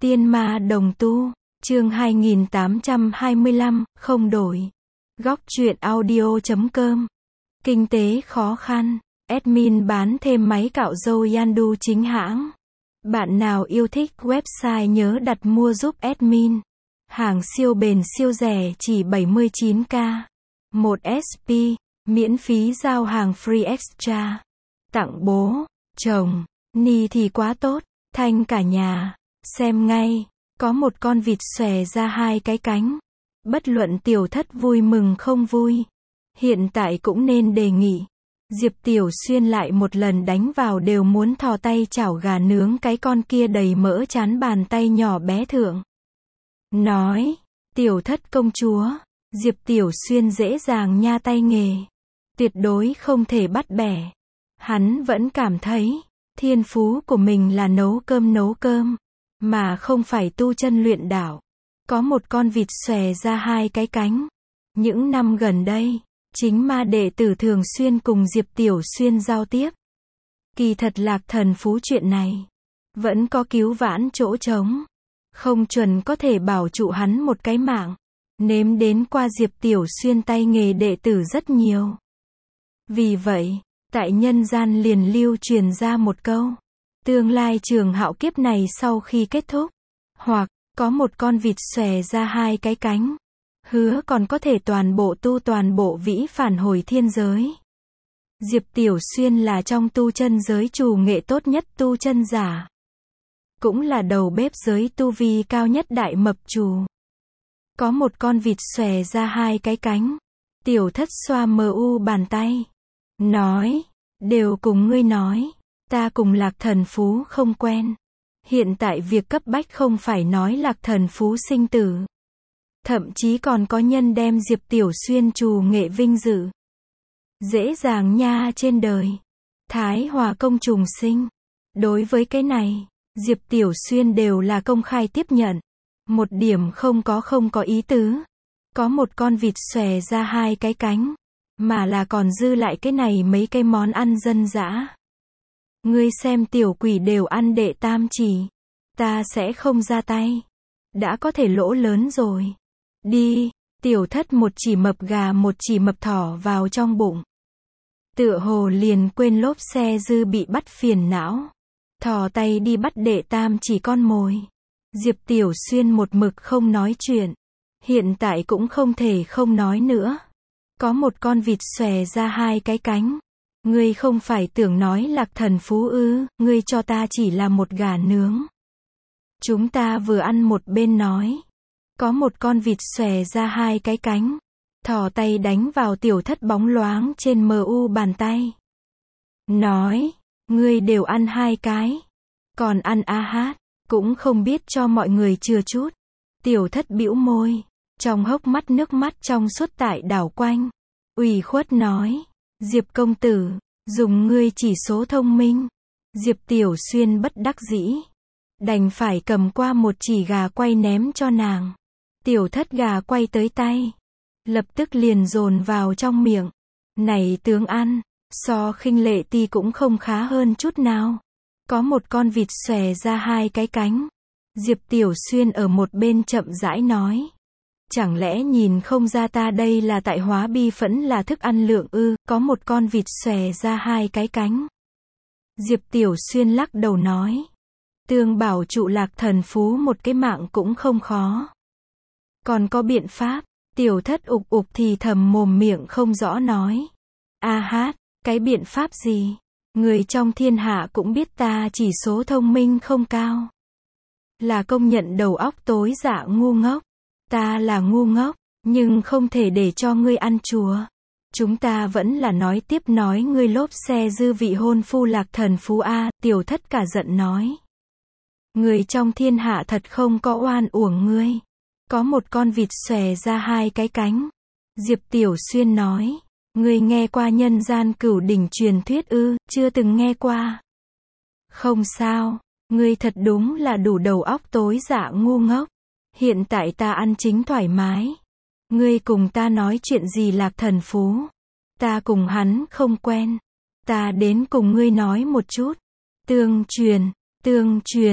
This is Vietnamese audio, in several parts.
Tiên ma đồng tu, chương 2825, không đổi. Góc truyện audio.com. Kinh tế khó khăn, admin bán thêm máy cạo râu Yandu chính hãng. Bạn nào yêu thích website nhớ đặt mua giúp admin. Hàng siêu bền siêu rẻ chỉ 79k. 1 SP, miễn phí giao hàng free extra. Tặng bố, chồng, ni thì quá tốt, thanh cả nhà. Xem ngay, có một con vịt xòe ra hai cái cánh. Bất luận Tiểu Thất vui mừng không vui, hiện tại cũng nên đề nghị. Diệp Tiểu Xuyên lại một lần đánh vào đều muốn thò tay chảo gà nướng cái con kia đầy mỡ chán bàn tay nhỏ bé thượng. Nói, Tiểu Thất công chúa, Diệp Tiểu Xuyên dễ dàng nha tay nghề. Tuyệt đối không thể bắt bẻ. Hắn vẫn cảm thấy, thiên phú của mình là nấu cơm, mà không phải tu chân luyện đạo. Có một con vịt xòe ra hai cái cánh. Những năm gần đây, chính ma đệ tử thường xuyên cùng Diệp Tiểu Xuyên giao tiếp. Kỳ thật Lạc Thần Phú chuyện này, vẫn có cứu vãn chỗ trống. Không chuẩn có thể bảo trụ hắn một cái mạng. Nếm đến qua Diệp Tiểu Xuyên tay nghề đệ tử rất nhiều. Vì vậy, tại nhân gian liền lưu truyền ra một câu. Tương lai trường hạo kiếp này sau khi kết thúc, hoặc có một con vịt xòe ra hai cái cánh, hứa còn có thể toàn bộ vĩ phản hồi thiên giới. Diệp Tiểu Xuyên là trong tu chân giới trù nghệ tốt nhất tu chân giả, cũng là đầu bếp giới tu vi cao nhất đại mập trù. Có một con vịt xòe ra hai cái cánh. Tiểu Thất xoa bàn tay, nói, đều cùng ngươi nói, ta cùng Lạc Thần Phú không quen. Hiện tại việc cấp bách không phải nói Lạc Thần Phú sinh tử. Thậm chí còn có nhân đem Diệp Tiểu Xuyên trù nghệ vinh dự. Dễ dàng nha trên đời. Thái Hòa công trùng sinh. Đối với cái này, Diệp Tiểu Xuyên đều là công khai tiếp nhận. Một điểm không có ý tứ. Có một con vịt xòe ra hai cái cánh, mà là còn dư lại cái này mấy cái món ăn dân dã. Ngươi xem tiểu quỷ đều ăn đệ tam chỉ. Ta sẽ không ra tay. Đã có thể lỗ lớn rồi. Đi, Tiểu Thất một chỉ mập gà một chỉ mập thỏ vào trong bụng. Tựa hồ liền quên lốp xe dư bị bắt phiền não. Thò tay đi bắt đệ tam chỉ con mồi. Diệp Tiểu Xuyên một mực không nói chuyện. Hiện tại cũng không thể không nói nữa. Có một con vịt xòe ra hai cái cánh. Ngươi không phải tưởng nói Lạc Thần Phú ư, ngươi cho ta chỉ là một gà nướng. Chúng ta vừa ăn một bên nói. Có một con vịt xòe ra hai cái cánh. Thò tay đánh vào Tiểu Thất bóng loáng trên bàn tay. Nói, ngươi đều ăn hai cái. Còn ăn cũng không biết cho mọi người chừa chút. Tiểu Thất bĩu môi. Trong hốc mắt nước mắt trong suốt tại đảo quanh. Ủy khuất nói. Diệp công tử, dùng ngươi chỉ số thông minh. Diệp Tiểu Xuyên bất đắc dĩ. Đành phải cầm qua một chỉ gà quay ném cho nàng. Tiểu Thất gà quay tới tay. Lập tức liền dồn vào trong miệng. Này tướng ăn, so khinh lệ ti cũng không khá hơn chút nào. Có một con vịt xòe ra hai cái cánh. Diệp Tiểu Xuyên ở một bên chậm rãi nói. Chẳng lẽ nhìn không ra ta đây là tại hóa bi phẫn là thức ăn lượng ư, có một con vịt xòe ra hai cái cánh. Diệp Tiểu Xuyên lắc đầu nói. Tương bảo trụ Lạc Thần Phú một cái mạng cũng không khó. Còn có biện pháp, Tiểu Thất ục thì thầm mồm miệng không rõ nói. Cái biện pháp gì? Người trong thiên hạ cũng biết ta chỉ số thông minh không cao. Là công nhận đầu óc tối dạ ngu ngốc. Ta là ngu ngốc, nhưng không thể để cho ngươi ăn chùa. Chúng ta vẫn là nói tiếp nói ngươi lốp xe dư vị hôn phu Lạc Thần Phú a. Tiểu Thất cả giận nói. Người trong thiên hạ thật không có oan uổng ngươi. Có một con vịt xòe ra hai cái cánh. Diệp Tiểu Xuyên nói. Ngươi nghe qua nhân gian cửu đỉnh truyền thuyết ư, chưa từng nghe qua. Không sao, ngươi thật đúng là đủ đầu óc tối dạ ngu ngốc. Hiện tại ta ăn chính thoải mái. Ngươi cùng ta nói chuyện gì Lạc Thần Phú? Ta cùng hắn không quen. Ta đến cùng ngươi nói một chút. Tương truyền,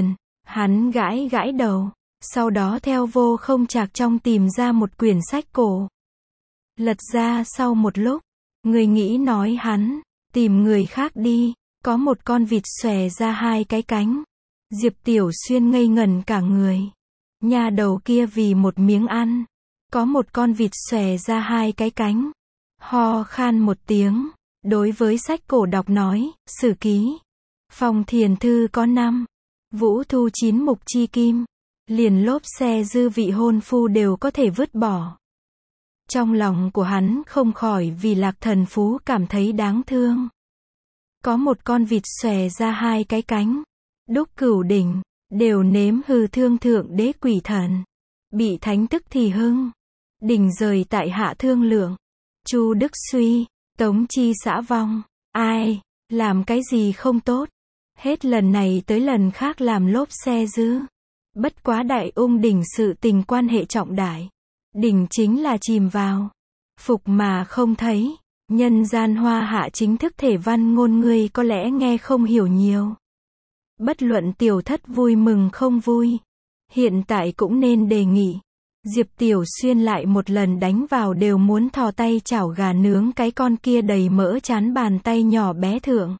Hắn gãi gãi đầu, sau đó theo vô không trạc trong tìm ra một quyển sách cổ. Lật ra sau một lúc, người nghĩ nói hắn, tìm người khác đi, có một con vịt xòe ra hai cái cánh. Diệp Tiểu Xuyên ngây ngẩn cả người. Nhà đầu kia vì một miếng ăn, có một con vịt xòe ra hai cái cánh. Ho khan một tiếng, đối với sách cổ đọc nói, sử ký. Phong Thiền Thư có 5. Vũ Thu 9 mục chi kim. Liền lốp xe dư vị hôn phu đều có thể vứt bỏ. Trong lòng của hắn không khỏi vì Lạc Thần Phú cảm thấy đáng thương. Có một con vịt xòe ra hai cái cánh. Đúc Cửu Đỉnh, đều nếm hư thương thượng đế quỷ thần. Bị thánh tức thì hưng. Đỉnh rời tại hạ thương lượng. Chu Đức suy, Tống Chi xã vong. Ai, làm cái gì không tốt. Hết lần này tới lần khác làm lốp xe dư. Bất quá Đại Ung đỉnh sự tình quan hệ trọng đại. Đỉnh chính là chìm vào. Phục mà không thấy. Nhân gian hoa hạ chính thức thể văn ngôn ngươi có lẽ nghe không hiểu nhiều. Bất luận tiểu thất vui mừng không vui. Hiện tại cũng nên đề nghị. Diệp Tiểu Xuyên lại một lần đánh vào đều muốn thò tay chảo gà nướng cái con kia đầy mỡ chán bàn tay nhỏ bé thượng.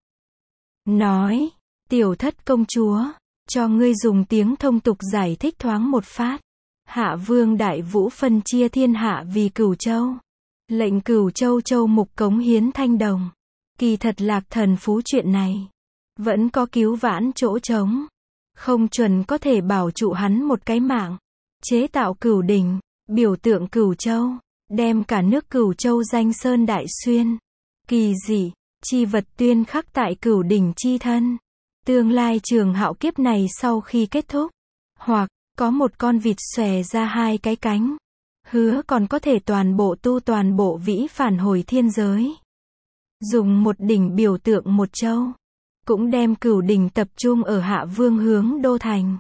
Nói, tiểu thất công chúa, cho ngươi dùng tiếng thông tục giải thích thoáng một phát. Hạ vương đại vũ phân chia thiên hạ vì Cửu Châu. Lệnh Cửu Châu châu mục cống hiến thanh đồng. Kỳ thật Lạc Thần Phú chuyện này. Vẫn có cứu vãn chỗ trống. Không chuẩn có thể bảo trụ hắn một cái mạng. Chế tạo Cửu Đỉnh, biểu tượng Cửu Châu. Đem cả nước Cửu Châu danh sơn đại xuyên. Kỳ dị, chi vật tuyên khắc tại Cửu Đỉnh chi thân. Tương lai trường hạo kiếp này sau khi kết thúc. Hoặc, có một con vịt xòe ra hai cái cánh. Hứa còn có thể toàn bộ tu toàn bộ vĩ phản hồi thiên giới. Dùng một đỉnh biểu tượng một châu. Cũng đem Cửu Đỉnh tập trung ở Hạ Vương hướng đô thành.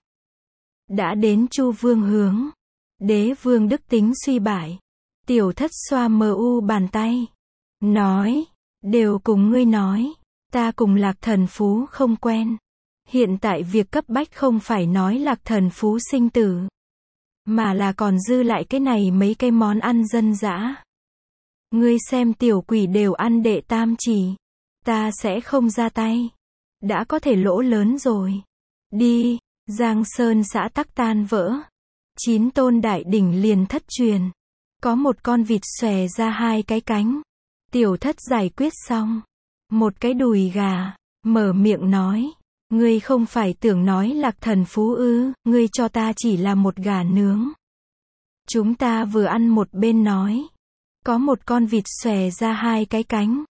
Đã đến Chu Vương hướng. Đế vương đức tính suy bại. Tiểu thất xoa mờ u bàn tay. Nói, đều cùng ngươi nói. Ta cùng Lạc Thần Phú không quen. Hiện tại việc cấp bách không phải nói Lạc Thần Phú sinh tử. Mà là còn dư lại cái này mấy cái món ăn dân dã. Ngươi xem tiểu quỷ đều ăn đệ tam chỉ. Ta sẽ không ra tay. Đã có thể lỗ lớn rồi. Đi, Giang Sơn xã tắc tan vỡ. 9 tôn đại đỉnh liền thất truyền. Có một con vịt xòe ra hai cái cánh. Tiểu thất giải quyết xong. Một cái đùi gà, mở miệng nói. Ngươi không phải tưởng nói Lạc Thần Phú ư, ngươi cho ta chỉ là một gà nướng. Chúng ta vừa ăn một bên nói. Có một con vịt xòe ra hai cái cánh.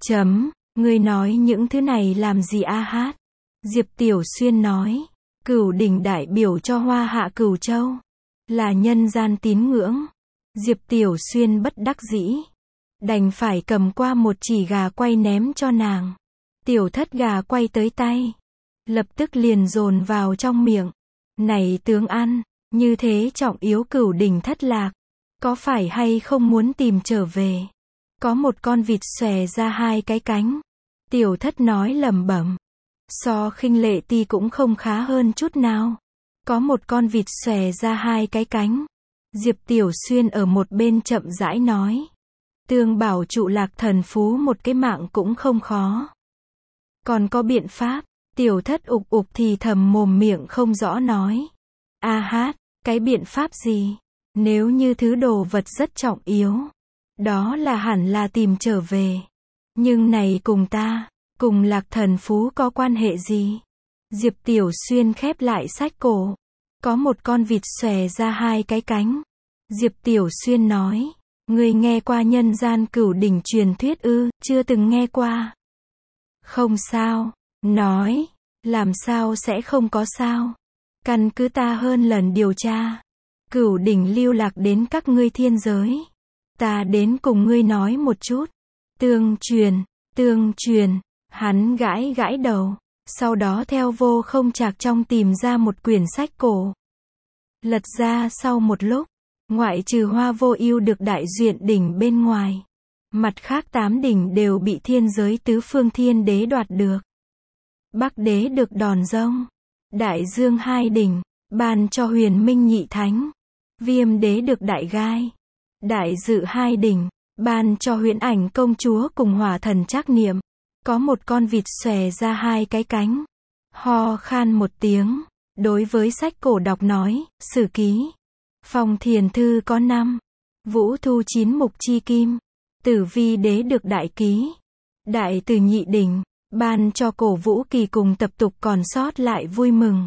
Ngươi nói những thứ này làm gì a hát? Diệp Tiểu Xuyên nói. Cửu Đỉnh đại biểu cho hoa hạ Cửu Châu. Là nhân gian tín ngưỡng. Diệp Tiểu Xuyên bất đắc dĩ. Đành phải cầm qua một chỉ gà quay ném cho nàng. Tiểu thất gà quay tới tay. Lập tức liền dồn vào trong miệng. Này tướng ăn, như thế trọng yếu Cửu Đỉnh thất lạc. Có phải hay không muốn tìm trở về? Có một con vịt xòe ra hai cái cánh. Tiểu thất nói lẩm bẩm. So Khinh Lệ Ti cũng không khá hơn chút nào. Có một con vịt xòe ra hai cái cánh. Diệp Tiểu Xuyên ở một bên chậm rãi nói. Tương bảo trụ Lạc Thần Phú một cái mạng cũng không khó. Còn có biện pháp. Tiểu thất ục ục thì thầm mồm miệng không rõ nói. A hát, cái biện pháp gì? Nếu như thứ đồ vật rất trọng yếu. Đó là hẳn là tìm trở về. Nhưng này cùng ta, cùng Lạc Thần Phú có quan hệ gì? Diệp Tiểu Xuyên khép lại sách cổ. Có một con vịt xòe ra hai cái cánh. Diệp Tiểu Xuyên nói. Ngươi nghe qua nhân gian Cửu Đỉnh truyền thuyết ư, chưa từng nghe qua. Không sao. Nói. Làm sao sẽ không có sao? Căn cứ ta hơn lần điều tra. Cửu Đỉnh lưu lạc đến các ngươi thiên giới. Ta đến cùng ngươi nói một chút. Tương truyền. Hắn gãi gãi đầu. Sau đó theo vô không trạc trong tìm ra một quyển sách cổ. Lật ra sau một lúc. Ngoại trừ Hoa Vô Ưu được đại duyện đỉnh bên ngoài. Mặt khác 8 đỉnh đều bị thiên giới tứ phương thiên đế đoạt được. Bắc đế được đòn rông. Đại Dương hai đỉnh, ban cho Huyền Minh nhị thánh. Viêm đế được đại gai. Đại Dự hai đỉnh, ban cho Huyễn Ảnh công chúa cùng Hỏa thần Trác Niệm. Có một con vịt xòe ra hai cái cánh. Ho khan một tiếng, đối với sách cổ đọc nói, Sử ký. Phong Thiền Thư có 5. Vũ Thu 9 mục chi kim. Tử Vi đế được đại ký. Đại Từ nhị đỉnh, ban cho Cổ Vũ Kỳ cùng tập tục còn sót lại vui mừng.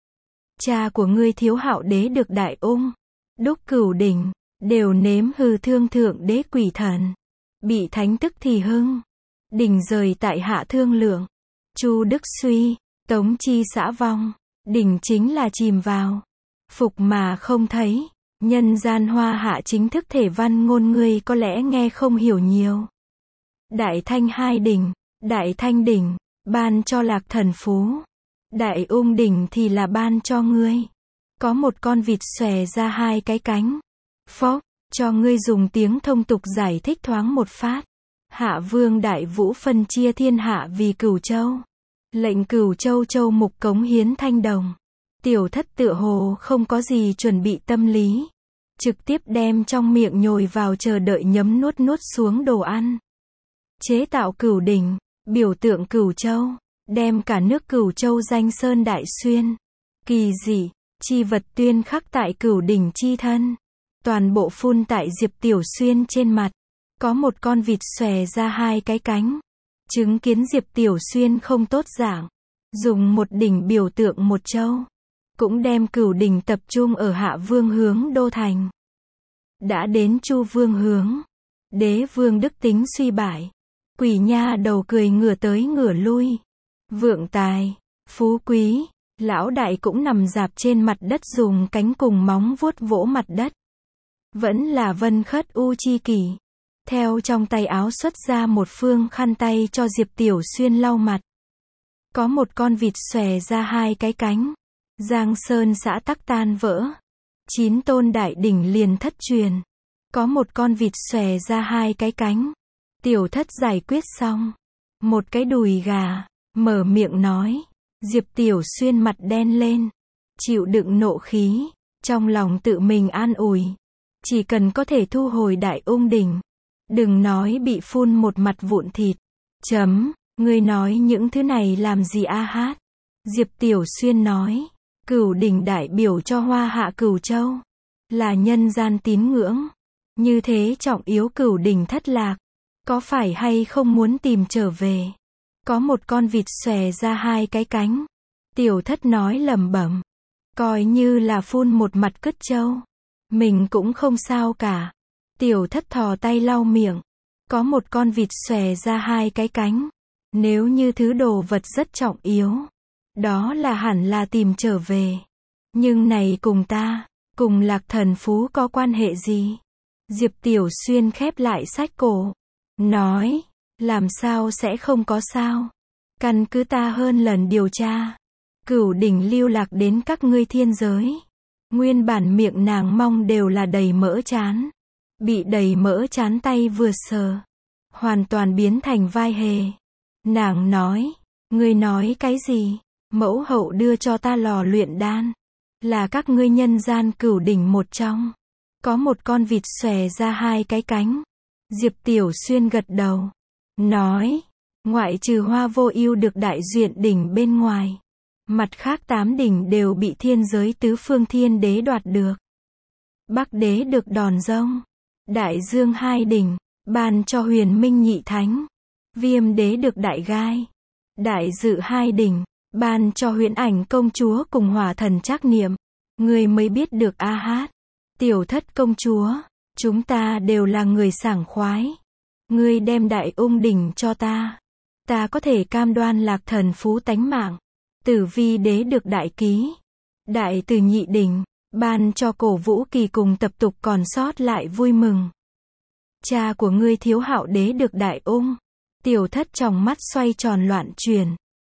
Cha của ngươi Thiếu Hạo đế được đại ung. Đúc Cửu đỉnh, đều nếm hư thương thượng đế quỷ thần. Bị thánh tức thì hưng. Đỉnh rời tại hạ thương lượng. Chu Đức suy, Tống chi xã vong. Đỉnh chính là chìm vào. Phục mà không thấy. Nhân gian hoa hạ chính thức thể văn ngôn ngươi có lẽ nghe không hiểu nhiều. Đại Thanh hai đỉnh, Đại Thanh đỉnh, ban cho Lạc Thần Phú. Đại Ung đỉnh thì là ban cho ngươi. Có một con vịt xòe ra hai cái cánh. Phốc, cho ngươi dùng tiếng thông tục giải thích thoáng một phát. Hạ Vương Đại Vũ phân chia thiên hạ vì Cửu Châu. Lệnh Cửu Châu châu mục cống hiến thanh đồng. Tiểu thất tựa hồ không có gì chuẩn bị tâm lý. Trực tiếp đem trong miệng nhồi vào chờ đợi nhấm nuốt xuống đồ ăn. Chế tạo Cửu đỉnh, biểu tượng Cửu Châu. Đem cả nước Cửu Châu danh sơn đại xuyên. Kỳ dị, chi vật tuyên khắc tại Cửu đỉnh chi thân. Toàn bộ phun tại Diệp Tiểu Xuyên trên mặt. Có một con vịt xòe ra hai cái cánh. Chứng kiến Diệp Tiểu Xuyên không tốt dạng. Dùng một đỉnh biểu tượng một châu. Cũng đem Cửu đỉnh tập trung ở Hạ Vương hướng đô thành. Đã đến Chu Vương hướng. Đế vương đức tính suy bại. Quỷ nha đầu cười ngửa tới ngửa lui. Vượng tài, phú quý, lão đại cũng nằm rạp trên mặt đất dùng cánh cùng móng vuốt vỗ mặt đất. Vẫn là Vân Khất U chi kỷ. Theo trong tay áo xuất ra một phương khăn tay cho Diệp Tiểu Xuyên lau mặt. Có một con vịt xòe ra hai cái cánh. Giang Sơn xã tắc tan vỡ. 9 tôn đại đỉnh liền thất truyền. Có một con vịt xòe ra hai cái cánh. Tiểu thất giải quyết xong. Một cái đùi gà. Mở miệng nói. Diệp Tiểu Xuyên mặt đen lên. Chịu đựng nộ khí. Trong lòng tự mình an ủi. Chỉ cần có thể thu hồi Đại Ung đỉnh. Đừng nói bị phun một mặt vụn thịt. Ngươi nói những thứ này làm gì a hát? Diệp Tiểu Xuyên nói. Cửu đỉnh đại biểu cho hoa hạ Cửu Châu. Là nhân gian tín ngưỡng. Như thế trọng yếu Cửu đỉnh thất lạc. Có phải hay không muốn tìm trở về? Có một con vịt xòe ra hai cái cánh. Tiểu thất nói lẩm bẩm. Coi như là phun một mặt cứt trâu. Mình cũng không sao cả. Tiểu thất thò tay lau miệng. Có một con vịt xòe ra hai cái cánh. Nếu như thứ đồ vật rất trọng yếu. Đó là hẳn là tìm trở về. Nhưng này cùng ta, cùng Lạc Thần Phú có quan hệ gì? Diệp Tiểu Xuyên khép lại sách cổ. Nói, làm sao sẽ không có sao? Căn cứ ta hơn lần điều tra. Cửu đỉnh lưu lạc đến các ngươi thiên giới. Nguyên bản miệng nàng mong đều là đầy mỡ chán. Bị đầy mỡ chán tay vừa sờ. Hoàn toàn biến thành vai hề. Nàng nói, ngươi nói cái gì? Mẫu hậu đưa cho ta lò luyện đan. Là các ngươi nhân gian Cửu đỉnh một trong. Có một con vịt xòe ra hai cái cánh. Diệp Tiểu Xuyên gật đầu. Nói, ngoại trừ Hoa Vô Ưu được đại duyện đỉnh bên ngoài. Mặt khác 8 đỉnh đều bị thiên giới tứ phương thiên đế đoạt được. Bắc đế được đòn rông. Đại Dương hai đỉnh, ban cho Huyền Minh nhị thánh. Viêm đế được đại gai. Đại Dự hai đỉnh, ban cho Huyễn Ảnh công chúa cùng Hỏa thần Trác Niệm. Người mới biết được a hát. Tiểu thất công chúa, chúng ta đều là người sảng khoái. Ngươi đem Đại Ung đỉnh cho ta. Ta có thể cam đoan Lạc Thần Phú tánh mạng. Tử Vi đế được đại ký. Đại Từ nhị đỉnh, ban cho Cổ Vũ Kỳ cùng tập tục còn sót lại vui mừng. Cha của ngươi Thiếu Hạo đế được đại ung. Tiểu thất trong mắt xoay tròn loạn chuyển.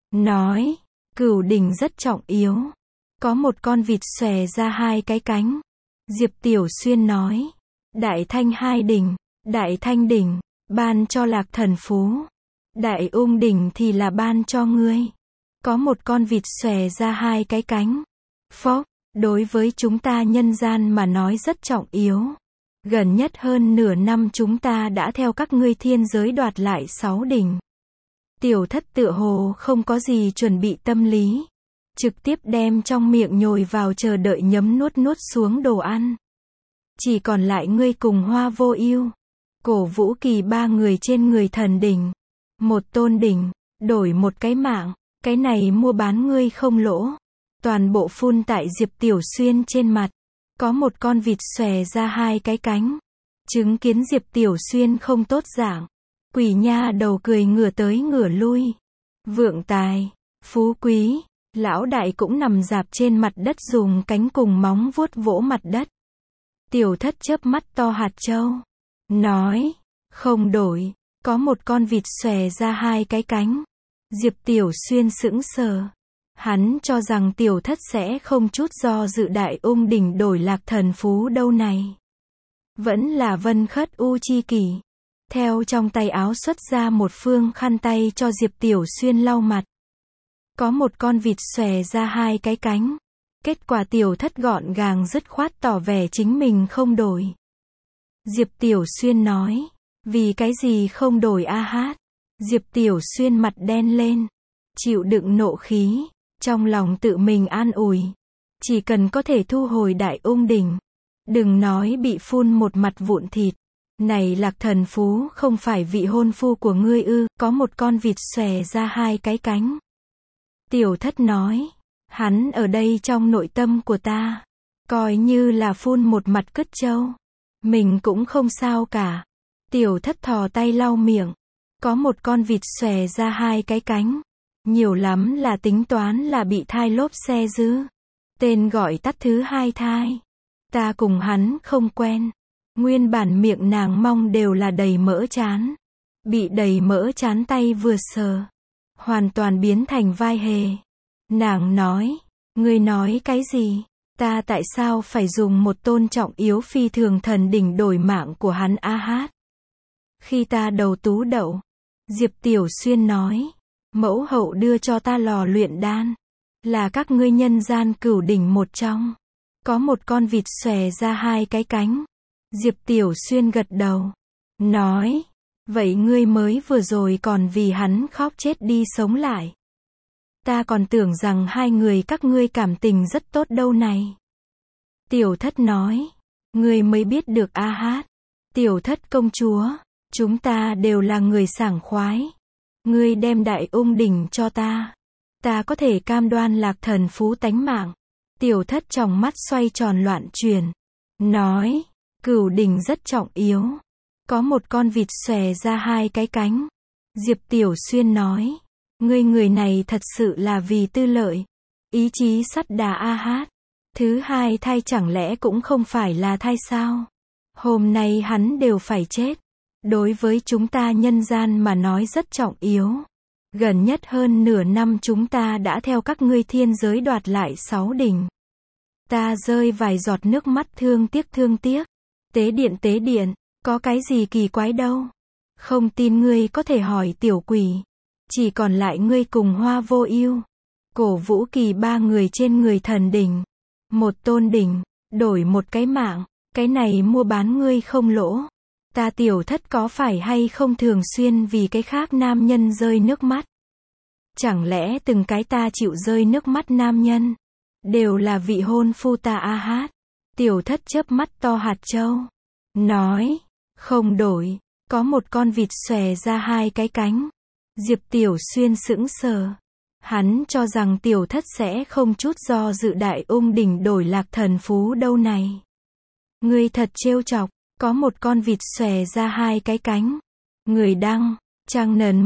Nói, Cửu đỉnh rất trọng yếu. Có một con vịt xòe ra hai cái cánh. Diệp Tiểu Xuyên nói. Đại Thanh hai đỉnh, Đại Thanh đỉnh, ban cho Lạc Thần Phú. Đại Ung đỉnh thì là ban cho ngươi. Có một con vịt xòe ra hai cái cánh. Phốc, đối với chúng ta nhân gian mà nói rất trọng yếu. Gần nhất hơn nửa năm chúng ta đã theo các ngươi thiên giới đoạt lại 6 đỉnh. Tiểu thất tựa hồ không có gì chuẩn bị tâm lý. Trực tiếp đem trong miệng nhồi vào chờ đợi nhấm nuốt xuống đồ ăn. Chỉ còn lại ngươi cùng Hoa Vô Ưu. Cổ Vũ Kỳ ba người trên người thần đỉnh. Một tôn đỉnh, đổi một cái mạng, cái này mua bán ngươi không lỗ. Toàn bộ phun tại Diệp Tiểu Xuyên trên mặt. Có một con vịt xòe ra hai cái cánh. Chứng kiến Diệp Tiểu Xuyên không tốt dạng. Quỷ nha đầu cười ngửa tới ngửa lui. Vượng tài, phú quý, lão đại cũng nằm rạp trên mặt đất dùng cánh cùng móng vuốt vỗ mặt đất. Tiểu thất chớp mắt to hạt châu. Nói, không đổi, có một con vịt xòe ra hai cái cánh. Diệp Tiểu Xuyên sững sờ. Hắn cho rằng tiểu thất sẽ không chút do dự đại ung đỉnh đổi lạc thần phú đâu này. Vẫn là Vân Khất U chi kỷ. Theo trong tay áo xuất ra một phương khăn tay cho Diệp Tiểu Xuyên lau mặt. Có một con vịt xòe ra hai cái cánh. Kết quả tiểu thất gọn gàng dứt khoát tỏ vẻ chính mình không đổi. Diệp Tiểu Xuyên nói, vì cái gì không đổi a hát? Diệp Tiểu Xuyên mặt đen lên, chịu đựng nộ khí, trong lòng tự mình an ủi. Chỉ cần có thể thu hồi đại ung đỉnh. Đừng nói bị phun một mặt vụn thịt. Này lạc thần phú không phải vị hôn phu của ngươi ư, có một con vịt xòe ra hai cái cánh. Tiểu thất nói, hắn ở đây trong nội tâm của ta. Coi như là phun một mặt cứt trâu. Mình cũng không sao cả. Tiểu thất thò tay lau miệng. Có một con vịt xòe ra hai cái cánh. Nhiều lắm là tính toán là bị thai lốp xe dư. Tên gọi tắt thứ hai thai. Ta cùng hắn không quen. Nguyên bản miệng nàng mong đều là đầy mỡ chán. Bị đầy mỡ chán tay vừa sờ. Hoàn toàn biến thành vai hề. Nàng nói, ngươi nói cái gì? Ta tại sao phải dùng một tôn trọng yếu phi thường thần đỉnh đổi mạng của hắn a hát? Khi ta đầu tú đậu, Diệp Tiểu Xuyên nói, mẫu hậu đưa cho ta lò luyện đan. Là các ngươi nhân gian cửu đỉnh một trong. Có một con vịt xòe ra hai cái cánh. Diệp Tiểu Xuyên gật đầu. Nói, vậy ngươi mới vừa rồi còn vì hắn khóc chết đi sống lại. Ta còn tưởng rằng hai người các ngươi cảm tình rất tốt đâu này. Tiểu thất nói, ngươi mới biết được a hát. Tiểu thất công chúa, chúng ta đều là người sảng khoái. Ngươi đem đại ung đỉnh cho ta. Ta có thể cam đoan lạc thần phú tánh mạng. Tiểu thất trong mắt xoay tròn loạn chuyển. Nói, cửu đỉnh rất trọng yếu. Có một con vịt xòe ra hai cái cánh. Diệp Tiểu Xuyên nói, ngươi người này thật sự là vì tư lợi. Ý chí sắt đá a hát. Thứ hai thai chẳng lẽ cũng không phải là thai sao? Hôm nay hắn đều phải chết. Đối với chúng ta nhân gian mà nói rất trọng yếu. Gần nhất hơn nửa năm chúng ta đã theo các ngươi thiên giới đoạt lại 6 đỉnh. Ta rơi vài giọt nước mắt thương tiếc. Tế điện, có cái gì kỳ quái đâu. Không tin ngươi có thể hỏi tiểu quỷ. Chỉ còn lại ngươi cùng Hoa Vô Ưu. Cổ Vũ Kỳ ba người trên người thần đỉnh. Một tôn đỉnh, đổi một cái mạng, cái này mua bán ngươi không lỗ. Ta tiểu thất có phải hay không thường xuyên vì cái khác nam nhân rơi nước mắt? Chẳng lẽ từng cái ta chịu rơi nước mắt nam nhân, đều là vị hôn phu ta a hát? Tiểu thất chớp mắt to hạt châu. Nói, không đổi, có một con vịt xòe ra hai cái cánh. Diệp Tiểu Xuyên sững sờ. Hắn cho rằng tiểu thất sẽ không chút do dự đại ung đỉnh đổi lạc thần phú đâu này. Ngươi thật trêu chọc, có một con vịt xòe ra hai cái cánh. Người đăng, trang nền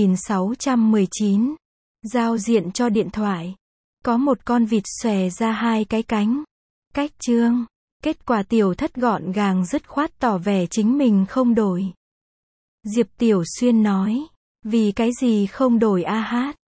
1619. Giao diện cho điện thoại. Có một con vịt xòe ra hai cái cánh. Cách chương. Kết quả tiểu thất gọn gàng dứt khoát tỏ vẻ chính mình không đổi. Diệp Tiểu Xuyên nói, vì cái gì không đổi a hát?